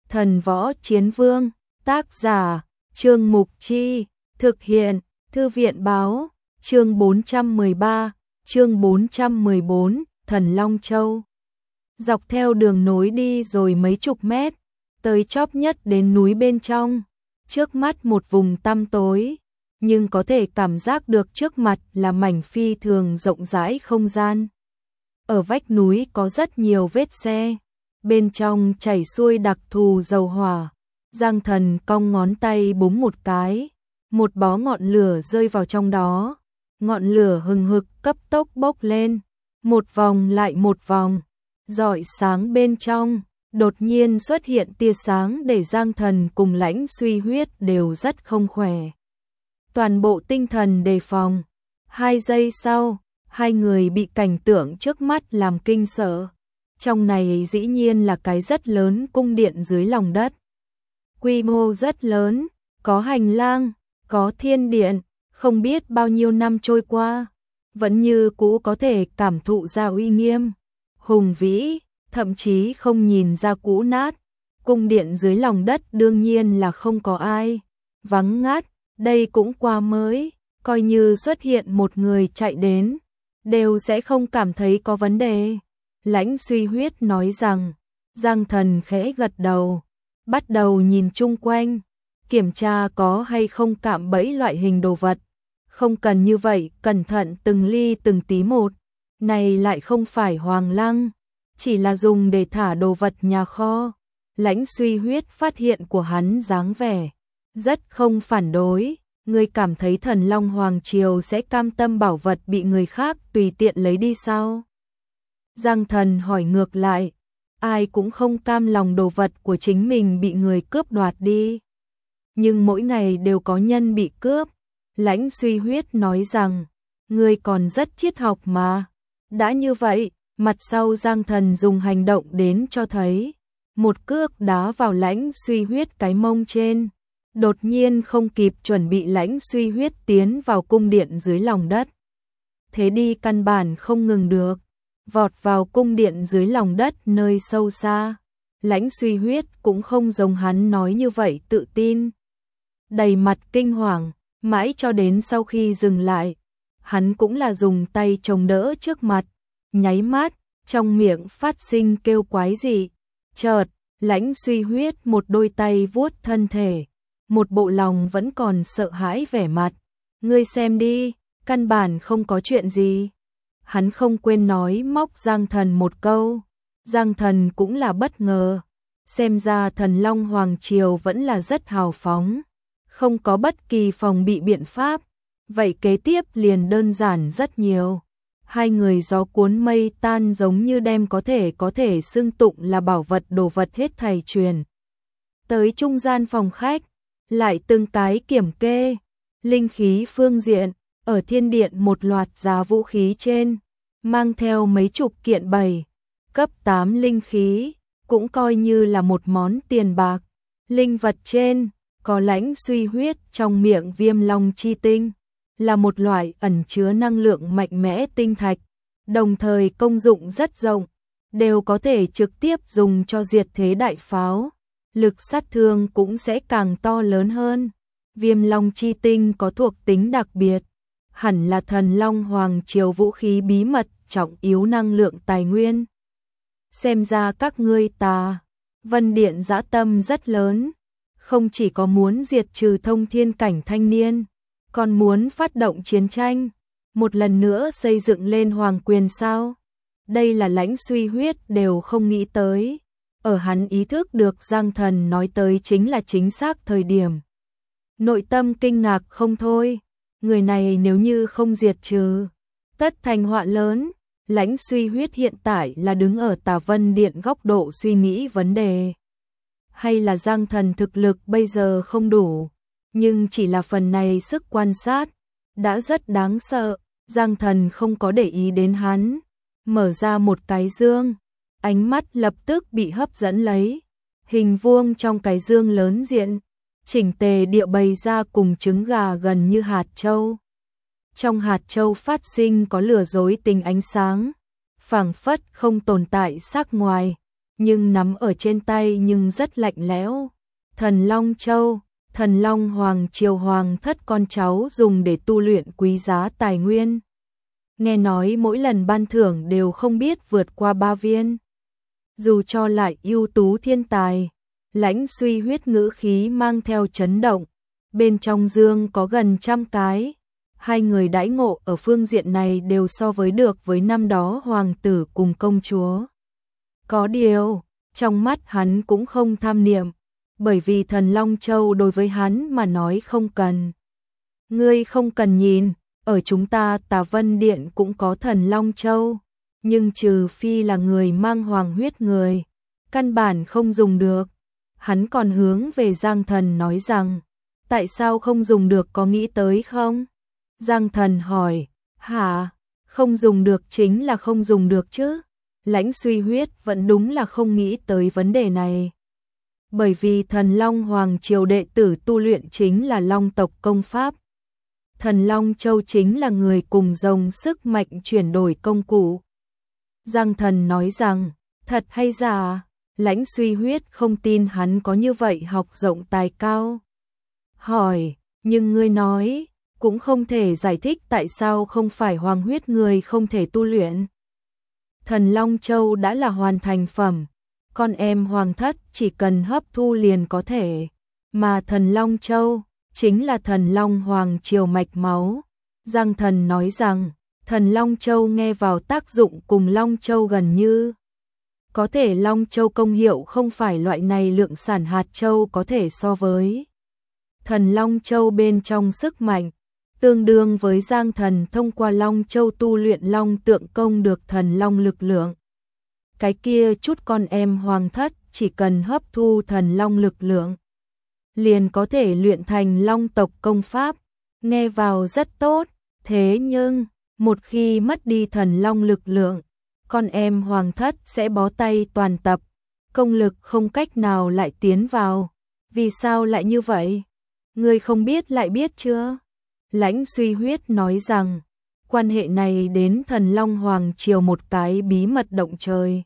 Thần Võ Chiến Vương, tác giả, Trương Mục Chi, thực hiện, Thư viện báo, chương 413, chương 414, Thần Long Châu. Dọc theo đường nối đi rồi mấy chục mét, tới chóp nhất đến núi bên trong, trước mắt một vùng tăm tối, nhưng có thể cảm giác được trước mặt là mảnh phi thường rộng rãi không gian. Ở vách núi có rất nhiều vết xe, bên trong chảy xuôi đặc thù dầu hỏa. Giang Thần cong ngón tay búng một cái, một bó ngọn lửa rơi vào trong đó. Ngọn lửa hừng hực cấp tốc bốc lên, một vòng lại một vòng, rọi sáng bên trong. Đột nhiên xuất hiện tia sáng để Giang Thần cùng Lãnh Suy Huyết đều rất không khỏe. Toàn bộ tinh thần đề phòng. 2 giây sau, hai người bị cảnh tượng trước mắt làm kinh sợ. Trong này dĩ nhiên là cái rất lớn cung điện dưới lòng đất. Quy mô rất lớn, có hành lang, có thiên điện, không biết bao nhiêu năm trôi qua, vẫn như cũ có thể cảm thụ ra uy nghiêm, hùng vĩ, thậm chí không nhìn ra cũ nát. Cung điện dưới lòng đất đương nhiên là không có ai, vắng ngắt, đây cũng quá mới, coi như xuất hiện một người chạy đến, đều sẽ không cảm thấy có vấn đề. Lãnh Suy Huyết nói rằng. Giang Thần khẽ gật đầu, bắt đầu nhìn chung quanh, kiểm tra có hay không cạm bẫy loại hình đồ vật. Không cần như vậy, cẩn thận từng ly từng tí một. Này lại không phải hoàng lăng, chỉ là dùng để thả đồ vật nhà kho. Lãnh Suy Huyết phát hiện của hắn dáng vẻ rất không phản đối. Ngươi cảm thấy Thần Long Hoàng Triều sẽ cam tâm bảo vật bị người khác tùy tiện lấy đi sao? Giang Thần hỏi ngược lại. Ai cũng không cam lòng đồ vật của chính mình bị người cướp đoạt đi. Nhưng mỗi ngày đều có nhân bị cướp. Lãnh Suy Huyết nói rằng, ngươi còn rất triết học mà. Đã như vậy, mặt sau Giang Thần dùng hành động đến cho thấy. Một cước đá vào Lãnh Suy Huyết cái mông trên. Đột nhiên không kịp chuẩn bị, Lãnh Suy Huyết tiến vào cung điện dưới lòng đất. Thế đi căn bản không ngừng được. Vọt vào cung điện dưới lòng đất nơi sâu xa. Lãnh Suy Huyết cũng không giống hắn nói như vậy tự tin. Đầy mặt kinh hoàng, mãi cho đến sau khi dừng lại. Hắn cũng là dùng tay chống đỡ trước mặt. Nháy mắt, trong miệng phát sinh kêu quái dị. Chợt, Lãnh Suy Huyết một đôi tay vuốt thân thể. Một bộ lòng vẫn còn sợ hãi vẻ mặt. Ngươi xem đi, căn bản không có chuyện gì. Hắn không quên nói móc Giang Thần một câu. Giang Thần cũng là bất ngờ. Xem ra Thần Long Hoàng Triều vẫn là rất hào phóng. Không có bất kỳ phòng bị biện pháp. Vậy kế tiếp liền đơn giản rất nhiều. Hai người gió cuốn mây tan, giống như đem có thể xưng tụng là bảo vật đồ vật hết thảy truyền. Tới trung gian phòng khách, lại từng cái kiểm kê. Linh khí phương diện. Ở thiên điện một loạt giá vũ khí trên, mang theo mấy chục kiện 7, cấp 8 linh khí, cũng coi như là một món tiền bạc. Linh vật trên, có Lãnh Suy Huyết trong miệng Viêm Long chi tinh, là một loại ẩn chứa năng lượng mạnh mẽ tinh thạch, đồng thời công dụng rất rộng, đều có thể trực tiếp dùng cho diệt thế đại pháo, lực sát thương cũng sẽ càng to lớn hơn. Viêm Long chi tinh có thuộc tính đặc biệt, hẳn là Thần Long Hoàng Triều vũ khí bí mật trọng yếu năng lượng tài nguyên. Xem ra các ngươi Tà Vân Điện dã tâm rất lớn, không chỉ có muốn diệt trừ thông thiên cảnh thanh niên, còn muốn phát động chiến tranh, một lần nữa xây dựng lên hoàng quyền sao? Đây là Lãnh Suy Huyết đều không nghĩ tới. Ở hắn ý thức được Giang Thần nói tới chính là chính xác thời điểm. Nội tâm kinh ngạc không thôi. Người này nếu như không diệt trừ, tất thành họa lớn. Lãnh Suy Huyết hiện tại là đứng ở Tà Vân Điện góc độ suy nghĩ vấn đề. Hay là Giang Thần thực lực bây giờ không đủ, nhưng chỉ là phần này sức quan sát, đã rất đáng sợ. Giang Thần không có để ý đến hắn, mở ra một cái dương, ánh mắt lập tức bị hấp dẫn lấy. Hình vuông trong cái dương lớn diện, chỉnh tề địa bày ra cùng trứng gà gần như hạt châu. Trong hạt châu phát sinh có lừa dối tình ánh sáng, phảng phất không tồn tại sắc ngoài, nhưng nắm ở trên tay nhưng rất lạnh lẽo. Thần Long Châu, Thần Long Hoàng Triều Hoàng thất con cháu dùng để tu luyện quý giá tài nguyên. Nghe nói mỗi lần ban thưởng đều không biết vượt qua 3 viên. Dù cho lại ưu tú thiên tài, Lãnh Suy Huyết ngữ khí mang theo chấn động. Bên trong dương có gần 100 cái. Hai người đãi ngộ ở phương diện này đều so với được với năm đó hoàng tử cùng công chúa. Có điều, trong mắt hắn cũng không tham niệm, bởi vì Thần Long Châu đối với hắn mà nói không cần. Ngươi không cần nhìn, ở chúng ta Tà Vân Điện cũng có Thần Long Châu, nhưng trừ phi là người mang hoàng huyết người, căn bản không dùng được. Hắn còn hướng về Giang Thần nói rằng, tại sao không dùng được có nghĩ tới không? Giang Thần hỏi, hả? Không dùng được chính là không dùng được chứ? Lãnh Suy Huyết vẫn đúng là không nghĩ tới vấn đề này. Bởi vì Thần Long Hoàng Triều đệ tử tu luyện chính là Long tộc công pháp. Thần Long Châu chính là người cùng rồng sức mạnh chuyển đổi công cụ. Giang Thần nói rằng, thật hay giả? Lãnh Suy Huyết không tin hắn có như vậy học rộng tài cao. Hỏi, nhưng ngươi nói, cũng không thể giải thích tại sao không phải hoàng huyết người không thể tu luyện. Thần Long Châu đã là hoàn thành phẩm, con em hoàng thất chỉ cần hấp thu liền có thể, mà Thần Long Châu chính là Thần Long Hoàng Triều mạch máu. Giang Thần nói rằng, Thần Long Châu nghe vào tác dụng cùng Long Châu gần như. Có thể Long Châu công hiệu không phải loại này lượng sản hạt châu có thể so với. Thần Long Châu bên trong sức mạnh, tương đương với Giang Thần thông qua Long Châu tu luyện Long tượng công được thần Long lực lượng. Cái kia chút con em hoàng thất chỉ cần hấp thu thần Long lực lượng, liền có thể luyện thành Long tộc công pháp, nghe vào rất tốt, thế nhưng, một khi mất đi thần Long lực lượng, con em hoàng thất sẽ bó tay toàn tập, công lực không cách nào lại tiến vào. Vì sao lại như vậy? Ngươi không biết lại biết chưa? Lãnh Suy Huyết nói rằng, quan hệ này đến Thần Long Hoàng Triều một cái bí mật động trời.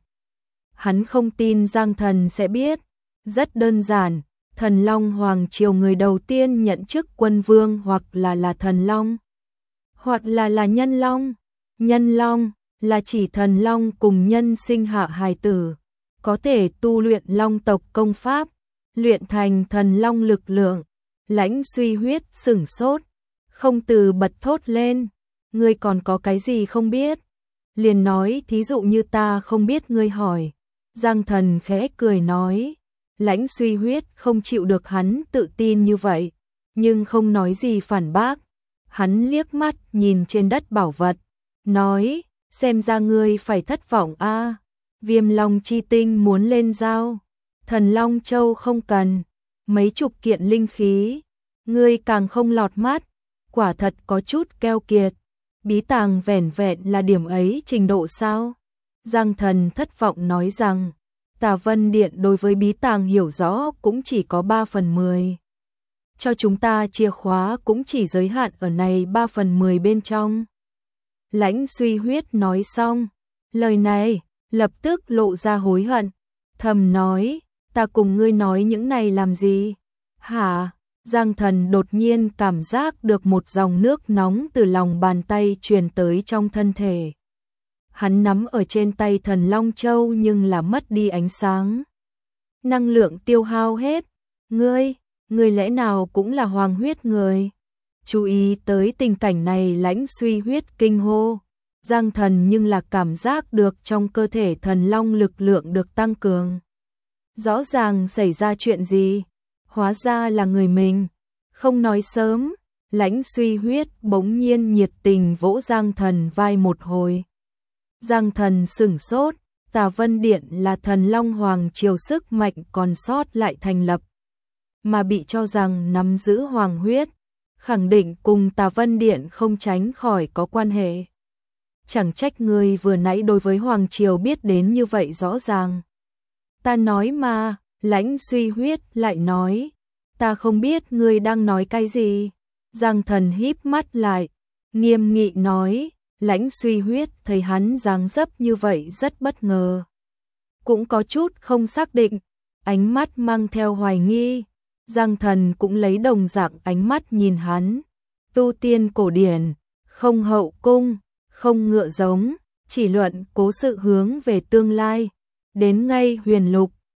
Hắn không tin Giang Thần sẽ biết. Rất đơn giản, Thần Long Hoàng Triều người đầu tiên nhận chức quân vương hoặc là Thần Long, hoặc là Nhân Long. Nhân Long là chỉ Thần Long cùng nhân sinh hạ hài tử, có thể tu luyện Long tộc công pháp, luyện thành Thần Long lực lượng. Lãnh Suy Huyết sửng sốt, không từ bật thốt lên, ngươi còn có cái gì không biết? Liền nói thí dụ như ta không biết ngươi hỏi. Giang Thần khẽ cười nói, Lãnh Suy Huyết không chịu được hắn tự tin như vậy, nhưng không nói gì phản bác. Hắn liếc mắt nhìn trên đất bảo vật, nói, xem ra ngươi phải thất vọng a. Viêm Long chi tinh muốn lên giao, Thần Long Châu không cần, mấy chục kiện linh khí, ngươi càng không lọt mắt, quả thật có chút keo kiệt. Bí tàng vẻn vẹn là điểm ấy trình độ sao? Giang Thần thất vọng nói rằng, Tà Vân Điện đối với bí tàng hiểu rõ cũng chỉ có 3/10. Cho chúng ta chìa khóa cũng chỉ giới hạn ở này 3/10 bên trong. Lãnh Suy Huyết nói xong, lời này lập tức lộ ra hối hận, thầm nói, ta cùng ngươi nói những này làm gì? Hả? Giang Thần đột nhiên cảm giác được một dòng nước nóng từ lòng bàn tay truyền tới trong thân thể. Hắn nắm ở trên tay Thần Long Châu nhưng là mất đi ánh sáng. Năng lượng tiêu hao hết. Ngươi lẽ nào cũng là hoàng huyết người? Chú ý tới tình cảnh này, Lãnh Suy Huyết kinh hô. Giang Thần nhưng là cảm giác được trong cơ thể Thần Long lực lượng được tăng cường. Rõ ràng xảy ra chuyện gì? Hóa ra là người mình. Không nói sớm, Lãnh Suy Huyết bỗng nhiên nhiệt tình vỗ Giang Thần vai một hồi. Giang Thần sửng sốt, Tà Vân Điện là Thần Long Hoàng Triều sức mạnh còn sót lại thành lập, mà bị cho rằng nắm giữ hoàng huyết, khẳng định cùng Tà Vân Điện không tránh khỏi có quan hệ. Chẳng trách người vừa nãy đối với Hoàng Triều biết đến như vậy rõ ràng. Ta nói mà, Lãnh Suy Huyết lại nói, ta không biết ngươi đang nói cái gì. Giang Thần híp mắt lại, nghiêm nghị nói, Lãnh Suy Huyết thấy hắn dáng dấp như vậy rất bất ngờ. cũng có chút không xác định, ánh mắt mang theo hoài nghi. Giang Thần cũng lấy đồng dạng ánh mắt nhìn hắn. Tu tiên cổ điển, không hậu cung, không ngựa giống, chỉ luận cố sự hướng về tương lai. Đến ngay huyền lục,